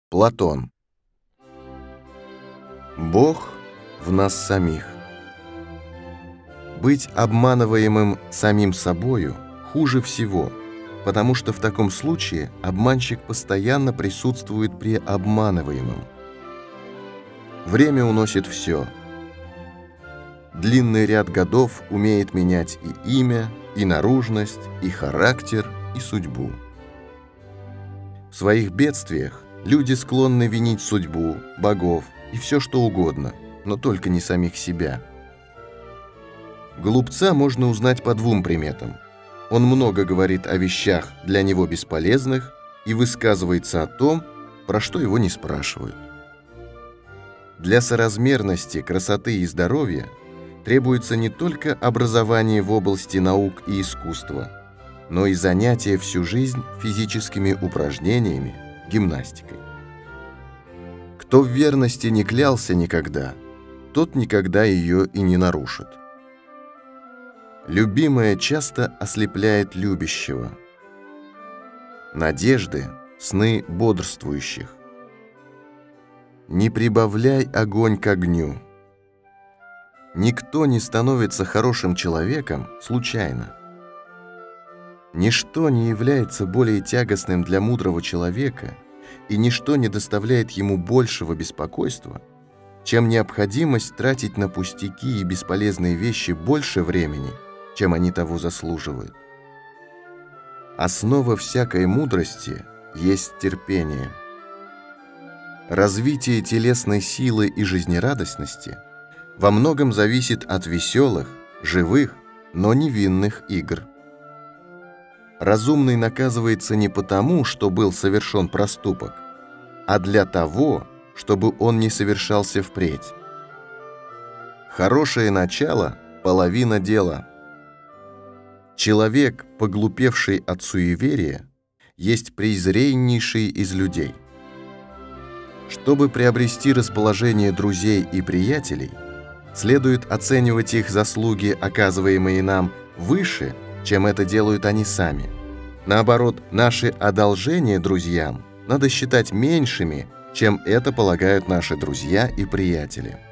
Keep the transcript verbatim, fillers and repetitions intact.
Платон. Бог в нас самих. Быть обманываемым самим собою хуже всего, потому что в таком случае обманщик постоянно присутствует при обманываемом. Время уносит все. Длинный ряд годов умеет менять и имя, и наружность, и характер, и судьбу. В своих бедствиях люди склонны винить судьбу, богов и все что угодно, но только не самих себя. Глупца можно узнать по двум приметам. Он много говорит о вещах для него бесполезных и высказывается о том, про что его не спрашивают. Для соразмерности, красоты и здоровья требуется не только образование в области наук и искусства, но и занятие всю жизнь физическими упражнениями, гимнастикой. Кто в верности не клялся никогда, тот никогда ее и не нарушит. Любимое часто ослепляет любящего. Надежды — сны бодрствующих. Не прибавляй огонь к огню. Никто не становится хорошим человеком случайно. Ничто не является более тягостным для мудрого человека, и ничто не доставляет ему большего беспокойства, чем необходимость тратить на пустяки и бесполезные вещи больше времени, чем они того заслуживают. Основа всякой мудрости есть терпение. Развитие телесной силы и жизнерадостности во многом зависит от веселых, живых, но невинных игр. Разумный наказывается не потому, что был совершен проступок, а для того, чтобы он не совершался впредь. Хорошее начало – половина дела. Человек, поглупевший от суеверия, есть презреннейший из людей. Чтобы приобрести расположение друзей и приятелей, следует оценивать их заслуги, оказываемые нам, выше, чем это делают они сами. Наоборот, наши одолжения друзьям надо считать меньшими, чем это полагают наши друзья и приятели.